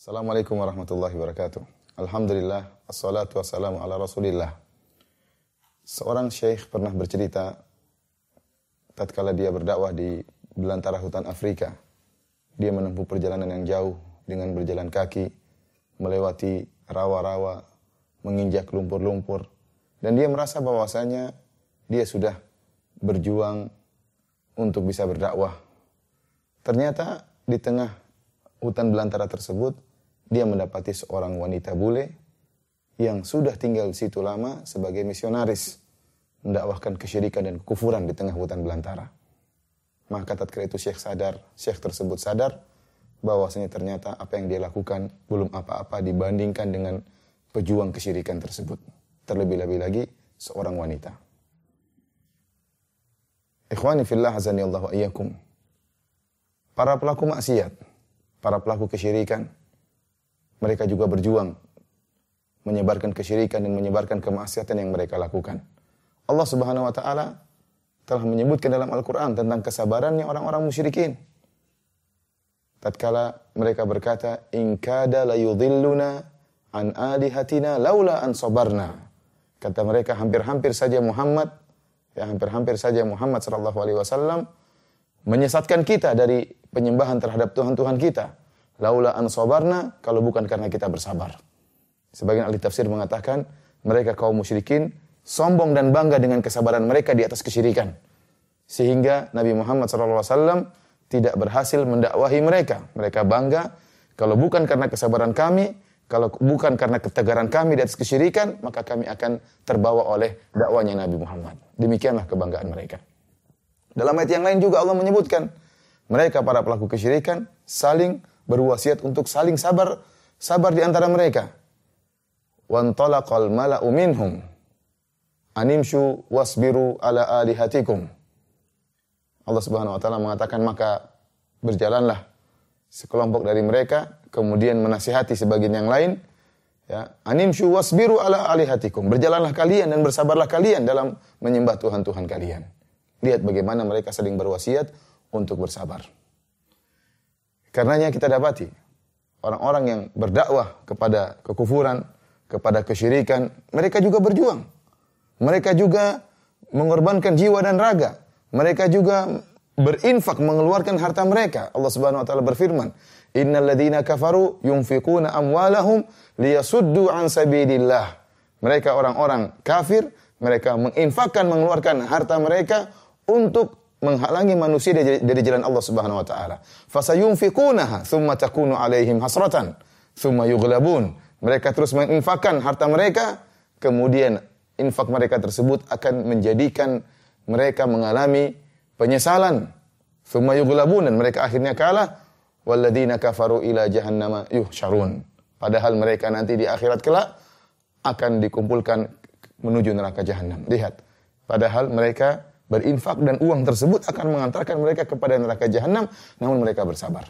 Assalamualaikum warahmatullahi wabarakatuh. Alhamdulillah, assalatu wassalamu ala rasulillah. Seorang syekh pernah bercerita tatkala dia berdakwah di belantara hutan Afrika. Dia menempuh perjalanan yang jauh dengan berjalan kaki, melewati rawa-rawa, menginjak lumpur-lumpur. Dan dia merasa bahwasanya dia sudah berjuang untuk bisa berdakwah. Ternyata di tengah hutan belantara tersebut, dia mendapati seorang wanita bule yang sudah tinggal di situ lama sebagai misionaris, mendakwahkan kesyirikan dan kekufuran di tengah hutan belantara. Maka tatkala itu syekh tersebut sadar bahwasanya ternyata apa yang dia lakukan belum apa-apa dibandingkan dengan pejuang kesyirikan tersebut. Terlebih-lebih lagi seorang wanita. Ikhwani fillah azani Allah wa iyyakum. Para pelaku maksiat, para pelaku kesyirikan, mereka juga berjuang menyebarkan kesyirikan dan menyebarkan kemaksiatan yang mereka lakukan. Allah Subhanahu wa taala telah menyebutkan dalam Al-Qur'an tentang kesabarannya orang-orang musyrikin. Tatkala mereka berkata, "In kada la yudhilluna an alihatina laula an sabarna." Kata mereka hampir-hampir saja Muhammad sallallahu alaihi wasallam menyesatkan kita dari penyembahan terhadap Tuhan-Tuhan kita. Laula an sabarna, kalau bukan karena kita bersabar. Sebagian ahli tafsir mengatakan, mereka kaum musyrikin sombong dan bangga dengan kesabaran mereka di atas kesyirikan. Sehingga Nabi Muhammad SAW tidak berhasil mendakwahi mereka. Mereka bangga, kalau bukan karena kesabaran kami, kalau bukan karena ketegaran kami di atas kesyirikan, maka kami akan terbawa oleh dakwanya Nabi Muhammad. Demikianlah kebanggaan mereka. Dalam ayat yang lain juga Allah menyebutkan, mereka para pelaku kesyirikan saling berwasiat untuk saling sabar di antara mereka. Wantalaqal mala'u minhum animshu wasbiru ala alihatikum. Allah Subhanahu wa taala mengatakan, maka berjalanlah sekelompok dari mereka kemudian menasihati sebagian yang lain, ya, animshu wasbiru ala alihatikum. Berjalanlah kalian dan bersabarlah kalian dalam menyembah Tuhan-Tuhan kalian. Lihat bagaimana mereka saling berwasiat untuk bersabar. Karenanya kita dapati orang-orang yang berdakwah kepada kekufuran, kepada kesyirikan, mereka juga berjuang. Mereka juga mengorbankan jiwa dan raga. Mereka juga berinfak, mengeluarkan harta mereka. Allah Subhanahu wa taala berfirman, "Innal ladzina kafaru yunfiquna amwalahum liyasuddu an sabilillah." Mereka orang-orang kafir, mereka menginfakkan, mengeluarkan harta mereka untuk menghalangi manusia dari jalan Allah Subhanahu wa taala. Fasayunfiqunaha tsumma takunu alaihim hasratan tsumma yughlabun. Mereka terus menginfakkan harta mereka, kemudian infak mereka tersebut akan menjadikan mereka mengalami penyesalan. Tsumma yughlabun, dan mereka akhirnya kalah. Walladzina kafaru ila jahannama yuhsyarun. Padahal mereka nanti di akhirat kelak akan dikumpulkan menuju neraka jahanam. Lihat, padahal mereka berinfak dan uang tersebut akan mengantarkan mereka kepada neraka jahanam, namun mereka bersabar.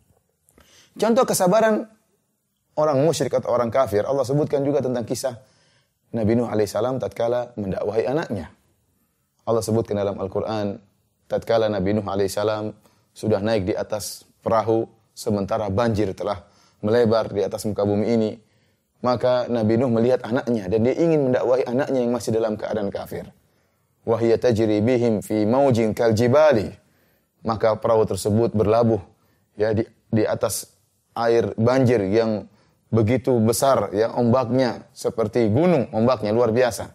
Contoh kesabaran orang musyrik atau orang kafir, Allah sebutkan juga tentang kisah Nabi Nuh alaihissalam tatkala mendakwahi anaknya. Allah sebutkan dalam Al-Quran, tatkala Nabi Nuh alaihissalam sudah naik di atas perahu, sementara banjir telah melebar di atas muka bumi ini, maka Nabi Nuh melihat anaknya dan dia ingin mendakwahi anaknya yang masih dalam keadaan kafir. Wahia tajri bihim fi maujin kal jibali. Maka perahu tersebut berlabuh ya di atas air banjir yang begitu besar, ya, ombaknya seperti gunung, ombaknya luar biasa.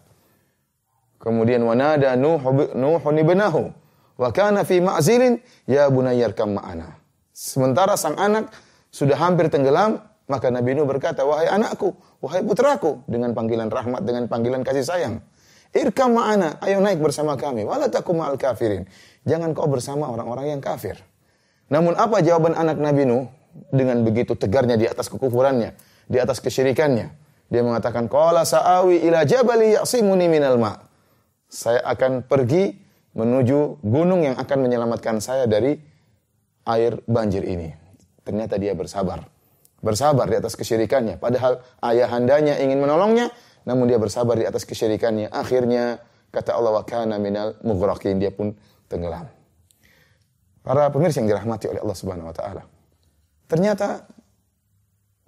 Kemudian wanada Nuhun ibnahu wa kana fi ma'zilin ya bunayyarkam ma'ana. Sementara sang anak sudah hampir tenggelam, maka Nabi Nuh berkata, "Wahai anakku, wahai putraku," dengan panggilan rahmat, dengan panggilan kasih sayang. "Irkam ma'ana, ayo naik bersama kami. Wala takum ma'al kafirin." Jangan kau bersama orang-orang yang kafir. Namun apa jawaban anak Nabi Nuh dengan begitu tegarnya di atas kekufurannya, di atas kesyirikannya? Dia mengatakan, "Qala sa'awi ila jabali ya'simuni minal ma'." Saya akan pergi menuju gunung yang akan menyelamatkan saya dari air banjir ini. Ternyata dia bersabar. Bersabar di atas kesyirikannya. Padahal ayahandanya ingin menolongnya, namun dia bersabar di atas kesyirikannya. Akhirnya, kata Allah, wa kana minal mughraqin, dia pun tenggelam. Para pemirsa yang dirahmati oleh Allah Subhanahu wa taala. Ternyata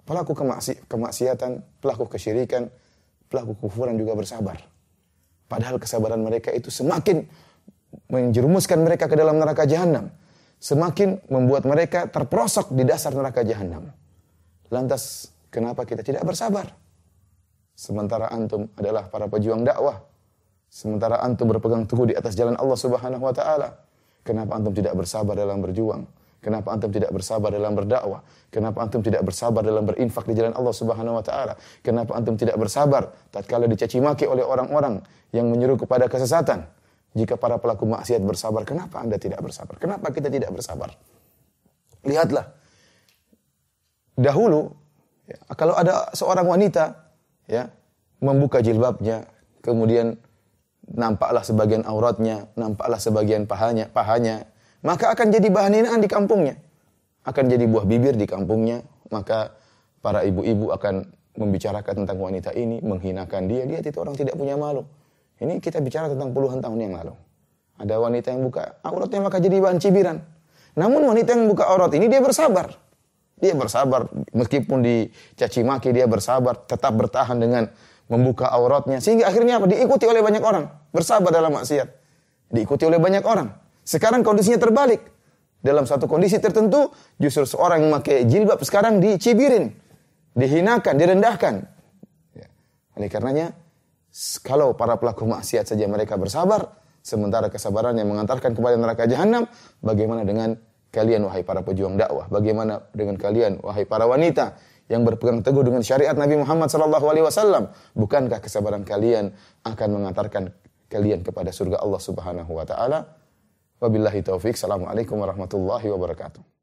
Pelaku kemaksiatan, pelaku kesyirikan, pelaku kufuran juga bersabar. Padahal kesabaran mereka itu semakin menjerumuskan mereka ke dalam neraka jahanam. Semakin membuat mereka terperosok di dasar neraka jahanam. Lantas, kenapa kita tidak bersabar? Sementara antum adalah para pejuang dakwah. Sementara antum berpegang teguh di atas jalan Allah Subhanahu wa taala. Kenapa antum tidak bersabar dalam berjuang? Kenapa antum tidak bersabar dalam berdakwah? Kenapa antum tidak bersabar dalam berinfak di jalan Allah Subhanahu wa taala? Kenapa antum tidak bersabar tatkala dicaci maki oleh orang-orang yang menyuruh kepada kesesatan? Jika para pelaku maksiat bersabar, kenapa Anda tidak bersabar? Kenapa kita tidak bersabar? Lihatlah. Dahulu kalau ada seorang wanita membuka jilbabnya, kemudian nampaklah sebagian auratnya, nampaklah sebagian pahanya, maka akan jadi bahan hinaan di kampungnya. Akan jadi buah bibir di kampungnya. Maka para ibu-ibu akan membicarakan tentang wanita ini, menghinakan dia. Dia itu orang tidak punya malu. Ini kita bicara tentang puluhan tahun yang lalu. Ada wanita yang buka auratnya maka jadi bahan cibiran. Namun wanita yang buka aurat ini dia bersabar. Dia bersabar. Meskipun dicaci maki dia bersabar. Tetap bertahan dengan membuka auratnya. Sehingga akhirnya apa? Diikuti oleh banyak orang. Bersabar dalam maksiat. Diikuti oleh banyak orang. Sekarang kondisinya terbalik. Dalam satu kondisi tertentu, justru seorang yang memakai jilbab sekarang dicibirin, dihinakan, direndahkan. Oleh karenanya, kalau para pelaku maksiat saja mereka bersabar, sementara kesabaran yang mengantarkan kepada neraka jahanam, bagaimana dengan kalian wahai para pejuang dakwah? Bagaimana dengan kalian wahai para wanita yang berpegang teguh dengan syariat Nabi Muhammad SAW? Bukankah kesabaran kalian akan mengantarkan kalian kepada surga Allah Subhanahu wa taala? Wabillahi taufik. Assalamualaikum warahmatullahi wabarakatuh.